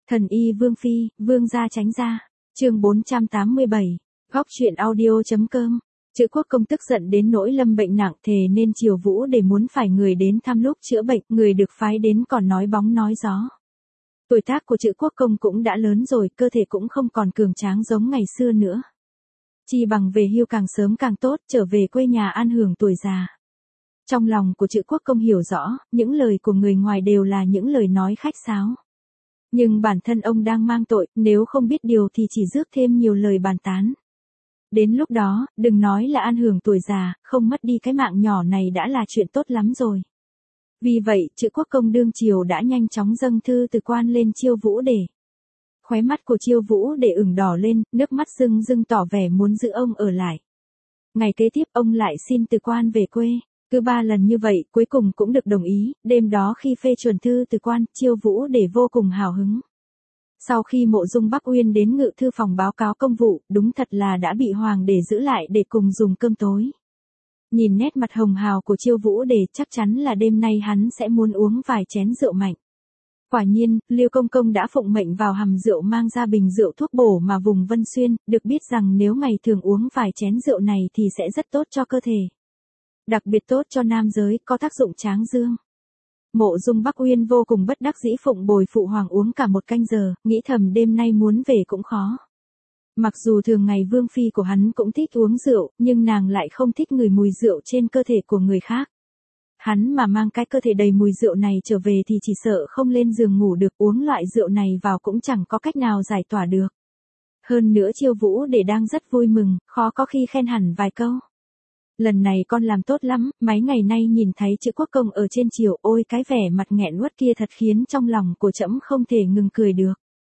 Thần y Vương Phi, Vương gia tránh ra. Chương 487. Góc truyện audio.com. Chữ Quốc Công tức giận đến nỗi lâm bệnh nặng, thề nên chiều Vũ để muốn phải người đến thăm lúc chữa bệnh, người được phái đến còn nói bóng nói gió. Tuổi tác của Chữ Quốc Công cũng đã lớn rồi, cơ thể cũng không còn cường tráng giống ngày xưa nữa. Chi bằng về hưu càng sớm càng tốt, trở về quê nhà an hưởng tuổi già. Trong lòng của Chữ Quốc Công hiểu rõ, những lời của người ngoài đều là những lời nói khách sáo. Nhưng bản thân ông đang mang tội, nếu không biết điều thì chỉ rước thêm nhiều lời bàn tán. Đến lúc đó, đừng nói là an hưởng tuổi già, không mất đi cái mạng nhỏ này đã là chuyện tốt lắm rồi. Vì vậy, Chữ Quốc Công đương triều đã nhanh chóng dâng thư từ quan lên Chiêu Vũ Để. Khóe mắt của Chiêu Vũ Để ửng đỏ lên, nước mắt rưng rưng tỏ vẻ muốn giữ ông ở lại. Ngày kế tiếp ông lại xin từ quan về quê. Cứ 3 lần như vậy, cuối cùng cũng được đồng ý. Đêm đó khi phê chuẩn thư từ quan, Chiêu Vũ Để vô cùng hào hứng. Sau khi Mộ Dung Bắc Uyên đến ngự thư phòng báo cáo công vụ, đúng thật là đã bị hoàng để giữ lại để cùng dùng cơm tối. Nhìn nét mặt hồng hào của Chiêu Vũ Để, chắc chắn là đêm nay hắn sẽ muốn uống vài chén rượu mạnh. Quả nhiên, Liêu Công Công đã phụng mệnh vào hầm rượu mang ra bình rượu thuốc bổ mà vùng Vân Xuyên, được biết rằng nếu ngày thường uống vài chén rượu này thì sẽ rất tốt cho cơ thể. Đặc biệt tốt cho nam giới, có tác dụng tráng dương. Mộ Dung Bắc Uyên vô cùng bất đắc dĩ phụng bồi phụ hoàng uống cả 1 canh giờ, nghĩ thầm đêm nay muốn về cũng khó. Mặc dù thường ngày Vương Phi của hắn cũng thích uống rượu, nhưng nàng lại không thích ngửi mùi rượu trên cơ thể của người khác. Hắn mà mang cái cơ thể đầy mùi rượu này trở về thì chỉ sợ không lên giường ngủ được, uống loại rượu này vào cũng chẳng có cách nào giải tỏa được. Hơn nữa Chiêu Vũ Để đang rất vui mừng, khó có khi khen hẳn vài câu. Lần này con làm tốt lắm, mấy ngày nay nhìn thấy Chữ Quốc Công ở trên triều, ôi cái vẻ mặt nghẹn uất kia thật khiến trong lòng của trẫm không thể ngừng cười được.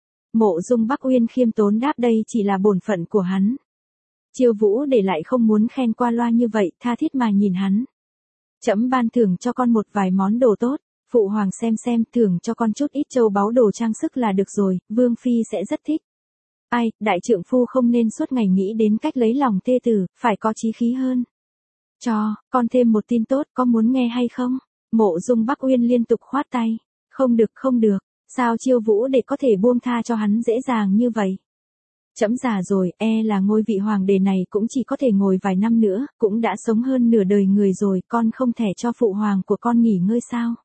Mộ Dung Bắc Uyên khiêm tốn đáp đây chỉ là bổn phận của hắn. Chiêu Vũ Để lại không muốn khen qua loa như vậy, tha thiết mà nhìn hắn. Trẫm ban thưởng cho con một vài món đồ tốt, phụ hoàng xem thưởng cho con chút ít châu báu đồ trang sức là được rồi, Vương Phi sẽ rất thích. Ai, đại trượng phu không nên suốt ngày nghĩ đến cách lấy lòng thê tử, phải có chí khí hơn. Cho, con thêm một tin tốt, có muốn nghe hay không? Mộ Dung Bắc Uyên liên tục khoát tay. Không được, sao Chiêu Vũ Để có thể buông tha cho hắn dễ dàng như vậy? Trẫm già rồi, là ngôi vị hoàng đế này cũng chỉ có thể ngồi vài năm nữa, cũng đã sống hơn nửa đời người rồi, con không thể cho phụ hoàng của con nghỉ ngơi sao?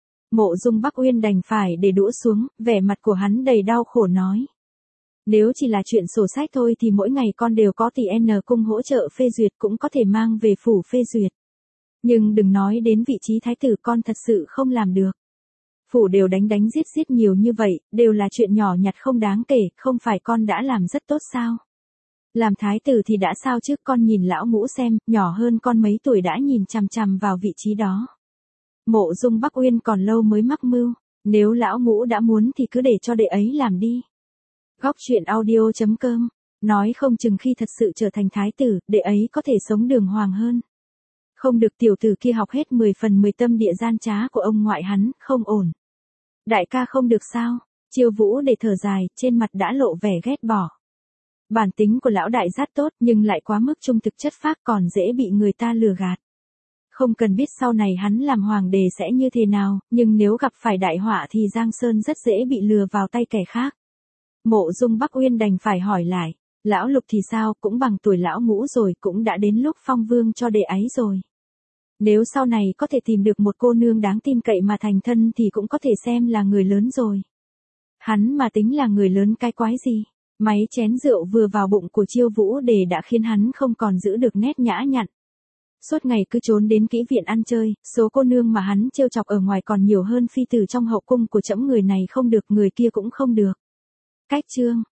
Mộ Dung Bắc Uyên đành phải để đũa xuống, vẻ mặt của hắn đầy đau khổ nói. Nếu chỉ là chuyện sổ sách thôi thì mỗi ngày con đều có tỷ N cung hỗ trợ phê duyệt, cũng có thể mang về phủ phê duyệt. Nhưng đừng nói đến vị trí thái tử, con thật sự không làm được. Phủ đều đánh giết nhiều như vậy, đều là chuyện nhỏ nhặt không đáng kể, không phải con đã làm rất tốt sao? Làm thái tử thì đã sao chứ, con nhìn lão Ngũ xem, nhỏ hơn con mấy tuổi đã nhìn chằm chằm vào vị trí đó. Mộ Dung Bắc Uyên còn lâu mới mắc mưu, nếu lão Ngũ đã muốn thì cứ để cho đệ ấy làm đi. Góc truyện audio.com. Nói không chừng khi thật sự trở thành thái tử, đệ ấy có thể sống đường hoàng hơn. Không được, tiểu tử kia học hết 10 phần 10 tâm địa gian trá của ông ngoại hắn, không ổn. Đại ca không được sao? Chiêu Vũ Để thở dài, trên mặt đã lộ vẻ ghét bỏ. Bản tính của lão đại rất tốt, nhưng lại quá mức trung thực chất phác, còn dễ bị người ta lừa gạt. Không cần biết sau này hắn làm hoàng đế sẽ như thế nào, nhưng nếu gặp phải đại họa thì Giang Sơn rất dễ bị lừa vào tay kẻ khác. Mộ Dung Bắc Uyên đành phải hỏi lại, lão Lục thì sao, cũng bằng tuổi lão Ngũ rồi, cũng đã đến lúc phong vương cho đệ ấy rồi. Nếu sau này có thể tìm được một cô nương đáng tin cậy mà thành thân thì cũng có thể xem là người lớn rồi. Hắn mà tính là người lớn cái quái gì? Mấy chén rượu vừa vào bụng của Chiêu Vũ Để đã khiến hắn không còn giữ được nét nhã nhặn. Suốt ngày cứ trốn đến kỹ viện ăn chơi, số cô nương mà hắn trêu chọc ở ngoài còn nhiều hơn phi tử trong hậu cung của trẫm, người này không được, người kia cũng không được. Cách chương